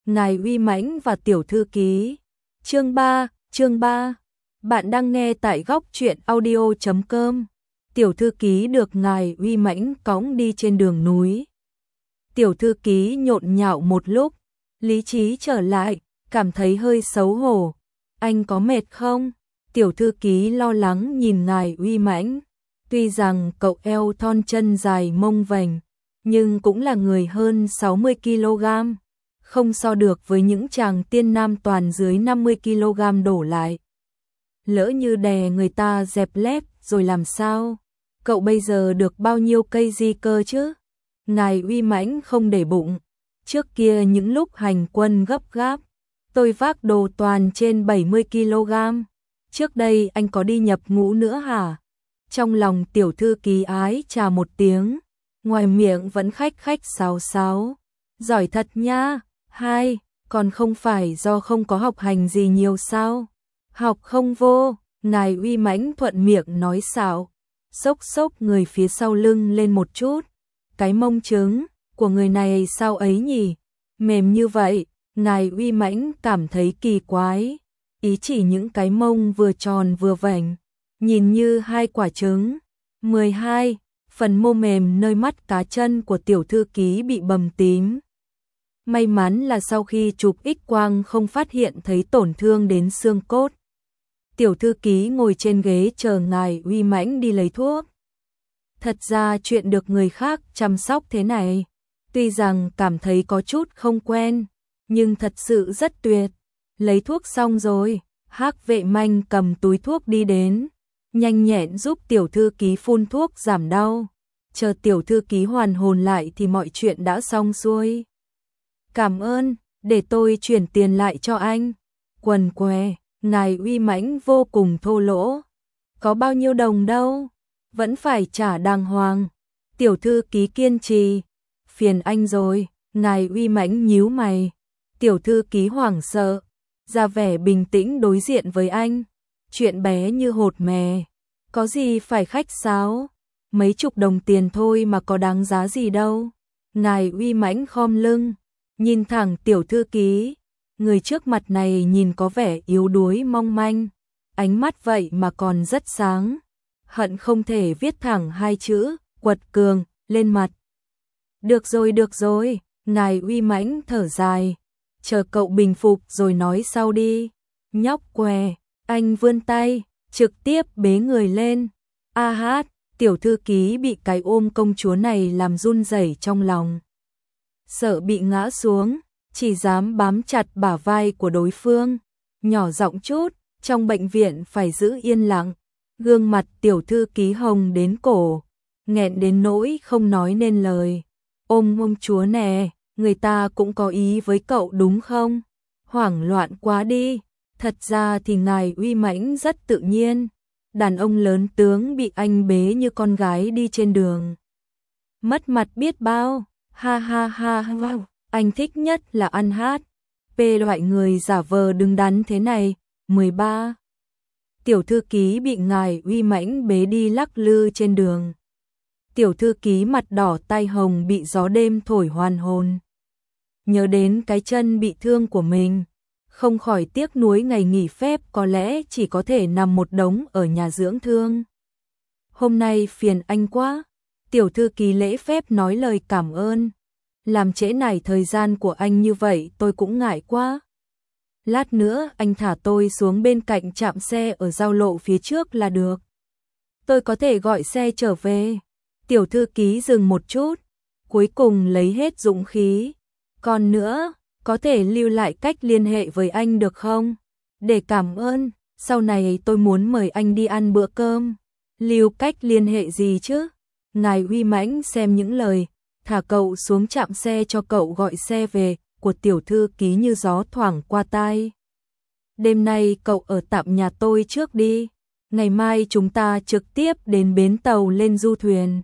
Ngài uy mãnh và tiểu thư ký. Chương 3. Bạn đang nghe tại góc truyện audio.com. Tiểu thư ký được ngài uy mãnh cõng đi trên đường núi. Tiểu thư ký nhộn nhạo một lúc, lý trí trở lại, cảm thấy hơi xấu hổ. Anh có mệt không? Tiểu thư ký lo lắng nhìn ngài uy mãnh. Tuy rằng cậu eo thon chân dài mông vành, nhưng cũng là người hơn 60 kg. Không so được với những chàng tiên nam toàn dưới 50 kg đổ lại. Lỡ như đè người ta dẹp lép rồi làm sao? Cậu bây giờ được bao nhiêu cây di cơ chứ? Ngài uy mãnh không để bụng. Trước kia những lúc hành quân gấp gáp, tôi vác đồ toàn trên 70 kg. Trước đây anh có đi nhập ngũ nữa hả? Trong lòng tiểu thư ký ái chà một tiếng, ngoài miệng vẫn khách khách sáo sáo. Giỏi thật nha. Hai, còn không phải do không có học hành gì nhiều sao? Học không vô, ngài uy mãnh thuận miệng nói xạo, xốc xốc người phía sau lưng lên một chút. Cái mông trứng của người này sao ấy nhỉ? Mềm như vậy, ngài uy mãnh cảm thấy kỳ quái. Ý chỉ những cái mông vừa tròn vừa vành, nhìn như hai quả trứng. 12. Phần mô mềm nơi mắt cá chân của tiểu thư ký bị bầm tím. May mắn là sau khi chụp X-quang không phát hiện thấy tổn thương đến xương cốt. Tiểu thư ký ngồi trên ghế chờ ngài uy mãnh đi lấy thuốc. Thật ra chuyện được người khác chăm sóc thế này, tuy rằng cảm thấy có chút không quen, nhưng thật sự rất tuyệt. Lấy thuốc xong rồi, Hắc vệ manh cầm túi thuốc đi đến, nhanh nhẹn giúp tiểu thư ký phun thuốc giảm đau. Chờ tiểu thư ký hoàn hồn lại thì mọi chuyện đã xong xuôi. Cảm ơn, để tôi chuyển tiền lại cho anh. Quần què, ngài uy mãnh vô cùng thô lỗ. Có bao nhiêu đồng đâu, vẫn phải trả đàng hoàng. Tiểu thư ký kiên trì. Phiền anh rồi, ngài uy mãnh nhíu mày. Tiểu thư ký hoảng sợ, ra vẻ bình tĩnh đối diện với anh. Chuyện bé như hột mè, có gì phải khách sáo. Mấy chục đồng tiền thôi mà có đáng giá gì đâu. Ngài uy mãnh khom lưng, nhìn thẳng tiểu thư ký. Người trước mặt này nhìn có vẻ yếu đuối mong manh, ánh mắt vậy mà còn rất sáng. Hận không thể viết thẳng hai chữ quật cường lên mặt. Được rồi, ngài uy mãnh thở dài. Chờ cậu bình phục rồi nói sau đi. Nhóc què, anh vươn tay, trực tiếp bế người lên. A hát, tiểu thư ký bị cái ôm công chúa này làm run rẩy trong lòng. Sợ bị ngã xuống, chỉ dám bám chặt bả vai của đối phương. Nhỏ giọng chút, trong bệnh viện phải giữ yên lặng. Gương mặt tiểu thư ký hồng đến cổ, nghẹn đến nỗi không nói nên lời. Ôm công chúa nè, người ta cũng có ý với cậu đúng không? Hoảng loạn quá đi. Thật ra thì ngài uy mãnh rất tự nhiên. Đàn ông lớn tướng bị anh bế như con gái đi trên đường, mất mặt biết bao. Ha ha ha ha. Anh thích nhất là ăn hát. Loại người giả vờ đứng đắn thế này. 13. Tiểu thư ký bị ngài uy mãnh bế đi lắc lư trên đường. Tiểu thư ký mặt đỏ tai hồng bị gió đêm thổi hoàn hồn. Nhớ đến cái chân bị thương của mình, không khỏi tiếc nuối ngày nghỉ phép có lẽ chỉ có thể nằm một đống ở nhà dưỡng thương. Hôm nay phiền anh quá. Tiểu thư ký lễ phép nói lời cảm ơn. Làm trễ nải thời gian của anh như vậy tôi cũng ngại quá. Lát nữa anh thả tôi xuống bên cạnh trạm xe ở giao lộ phía trước là được. Tôi có thể gọi xe trở về. Tiểu thư ký dừng một chút, cuối cùng lấy hết dũng khí. Còn nữa, có thể lưu lại cách liên hệ với anh được không? Để cảm ơn, sau này tôi muốn mời anh đi ăn bữa cơm. Lưu cách liên hệ gì chứ? Ngài uy mãnh xem những lời thả cậu xuống trạm xe cho cậu gọi xe về của tiểu thư ký như gió thoảng qua tai. Đêm nay cậu ở tạm nhà tôi trước đi. Ngày mai chúng ta trực tiếp đến bến tàu lên du thuyền.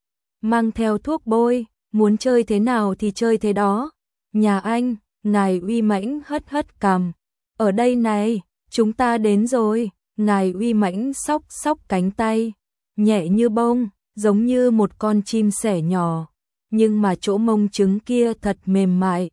Mang theo thuốc bôi, muốn chơi thế nào thì chơi thế đó. Nhà anh, ngài uy mãnh hất hất cằm. Ở đây này, chúng ta đến rồi. Ngài uy mãnh xóc xóc cánh tay, nhẹ như bông, giống như một con chim sẻ nhỏ. Nhưng mà chỗ mông trứng kia thật mềm mại.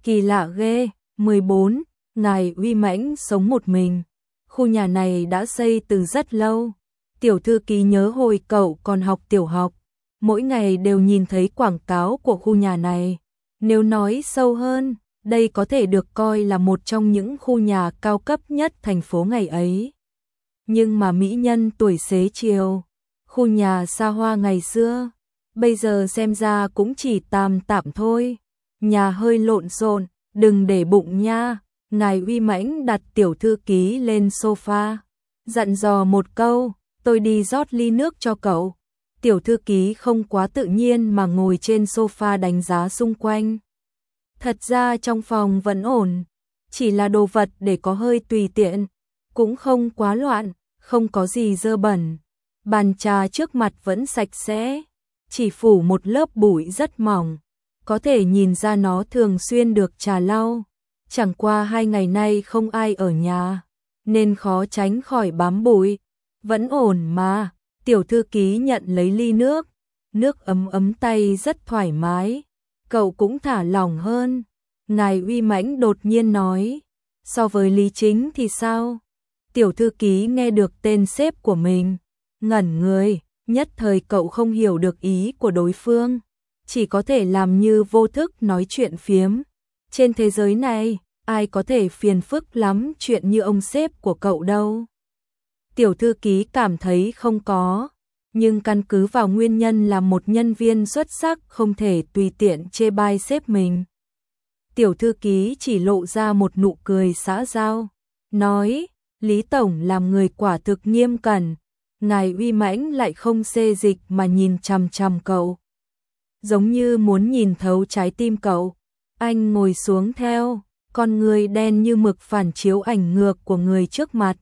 Kỳ lạ ghê. 14. Ngài uy mãnh sống một mình. Khu nhà này đã xây từ rất lâu. Tiểu thư ký nhớ hồi cậu còn học tiểu học, mỗi ngày đều nhìn thấy quảng cáo của khu nhà này. Nếu nói sâu hơn, đây có thể được coi là một trong những khu nhà cao cấp nhất thành phố ngày ấy. Nhưng mà mỹ nhân tuổi xế chiều, khu nhà xa hoa ngày xưa, bây giờ xem ra cũng chỉ tạm tạm thôi. Nhà hơi lộn xộn, đừng để bụng nha. Ngài uy mãnh đặt tiểu thư ký lên sofa, dặn dò một câu, tôi đi rót ly nước cho cậu. Tiểu thư ký không quá tự nhiên mà ngồi trên sofa đánh giá xung quanh. Thật ra trong phòng vẫn ổn, chỉ là đồ vật để có hơi tùy tiện, cũng không quá loạn, không có gì dơ bẩn. Bàn trà trước mặt vẫn sạch sẽ, chỉ phủ một lớp bụi rất mỏng, có thể nhìn ra nó thường xuyên được trà lau. Chẳng qua 2 ngày nay không ai ở nhà, nên khó tránh khỏi bám bụi. Vẫn ổn mà. Tiểu thư ký nhận lấy ly nước, nước ấm ấm tay rất thoải mái. Cậu cũng thả lỏng hơn. Ngài uy mãnh đột nhiên nói, so với Lý Chính thì sao? Tiểu thư ký nghe được tên sếp của mình, ngẩn người, nhất thời cậu không hiểu được ý của đối phương, chỉ có thể làm như vô thức nói chuyện phiếm. Trên thế giới này, ai có thể phiền phức lắm chuyện như ông sếp của cậu đâu. Tiểu thư ký cảm thấy không có, nhưng căn cứ vào nguyên nhân là một nhân viên xuất sắc không thể tùy tiện chê bai sếp mình. Tiểu thư ký chỉ lộ ra một nụ cười xã giao, nói, Lý Tổng làm người quả thực nghiêm cẩn. Ngài uy mãnh lại không xê dịch mà nhìn chằm chằm cậu, giống như muốn nhìn thấu trái tim cậu. Anh ngồi xuống theo, con người đen như mực phản chiếu ảnh ngược của người trước mặt.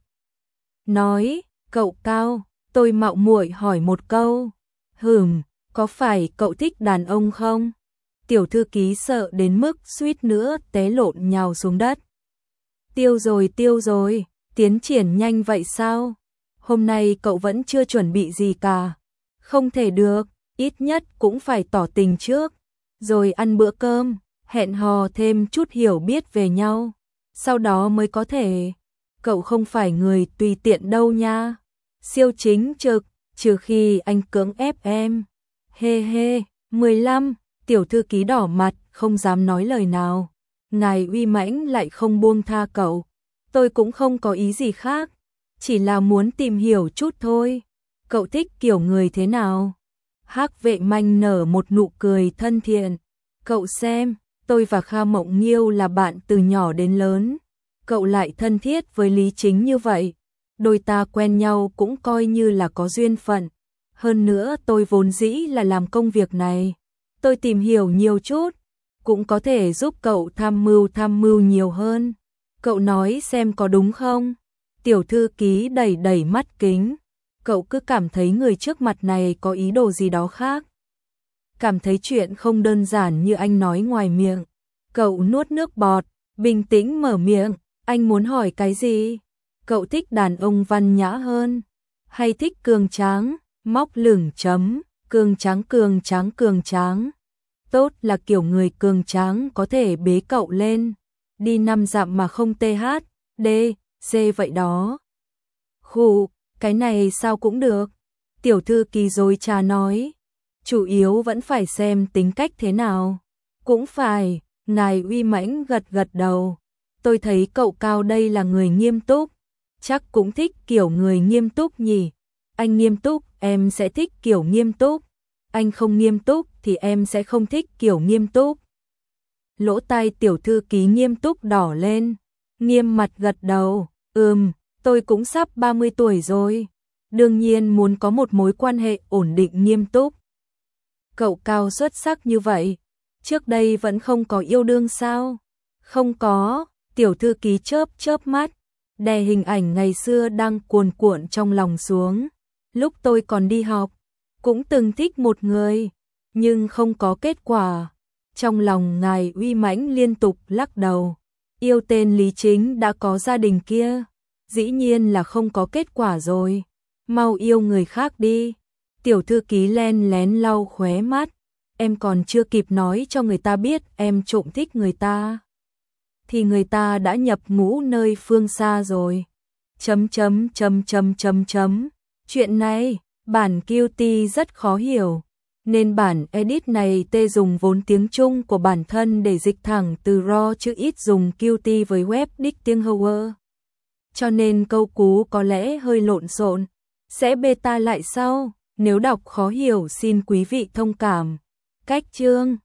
Nói, cậu Cao, tôi mạo muội hỏi một câu. Có phải cậu thích đàn ông không? Tiểu thư ký sợ đến mức suýt nữa té lộn nhào xuống đất. Tiêu rồi, tiến triển nhanh vậy sao? Hôm nay cậu vẫn chưa chuẩn bị gì cả. Không thể được, ít nhất cũng phải tỏ tình trước, rồi ăn bữa cơm, hẹn hò thêm chút hiểu biết về nhau, sau đó mới có thể. Cậu không phải người tùy tiện đâu nha. Siêu chính trực, trừ khi anh cưỡng ép em. He. 15. Tiểu thư ký đỏ mặt, không dám nói lời nào. Ngài uy mãnh lại không buông tha cậu. Tôi cũng không có ý gì khác, chỉ là muốn tìm hiểu chút thôi. Cậu thích kiểu người thế nào? Hắc Vệ Manh nở một nụ cười thân thiện. Cậu xem, tôi và Kha Mộng Nghiêu là bạn từ nhỏ đến lớn. Cậu lại thân thiết với Lý Chính như vậy, đôi ta quen nhau cũng coi như là có duyên phận. Hơn nữa tôi vốn dĩ là làm công việc này, tôi tìm hiểu nhiều chút, cũng có thể giúp cậu tham mưu nhiều hơn. Cậu nói xem có đúng không? Tiểu thư ký đẩy mắt kính. Cậu cứ cảm thấy người trước mặt này có ý đồ gì đó khác. Cảm thấy chuyện không đơn giản như anh nói ngoài miệng. Cậu nuốt nước bọt, bình tĩnh mở miệng. Anh muốn hỏi cái gì? Cậu thích đàn ông văn nhã hơn, hay thích cường tráng? Móc lửng chấm, cường tráng. Tốt là kiểu người cường tráng có thể bế cậu lên, đi 5 dặm mà không THD, C vậy đó. Khụ, cái này sao cũng được. Tiểu thư ký dối trá nói, chủ yếu vẫn phải xem tính cách thế nào. Cũng phải, ngài uy mãnh gật đầu. Tôi thấy cậu Cao đây là người nghiêm túc, chắc cũng thích kiểu người nghiêm túc nhỉ. Anh nghiêm túc, em sẽ thích kiểu nghiêm túc. Anh không nghiêm túc thì em sẽ không thích kiểu nghiêm túc. Lỗ tai tiểu thư ký nghiêm túc đỏ lên, nghiêm mặt gật đầu. Tôi cũng sắp 30 tuổi rồi, đương nhiên muốn có một mối quan hệ ổn định nghiêm túc. Cậu Cao xuất sắc như vậy, trước đây vẫn không có yêu đương sao? Không có. Tiểu thư ký chớp mắt, đè hình ảnh ngày xưa đang cuồn cuộn trong lòng xuống. Lúc tôi còn đi học, cũng từng thích một người, nhưng không có kết quả. Trong lòng ngài uy mãnh liên tục lắc đầu. Yêu tên Lý Chính đã có gia đình kia, dĩ nhiên là không có kết quả rồi. Mau yêu người khác đi. Tiểu thư ký len lén lau khóe mắt. Em còn chưa kịp nói cho người ta biết em trộm thích người ta. thì người ta đã nhập ngũ nơi phương xa rồi. Chuyện này, bản Qt rất khó hiểu, nên bản edit này tê dùng vốn tiếng Trung của bản thân để dịch thẳng từ RAW chứ ít dùng Qt với web tiếng Hausa. Cho nên câu cú có lẽ hơi lộn xộn, sẽ beta lại sau, nếu đọc khó hiểu xin quý vị thông cảm. Cách chương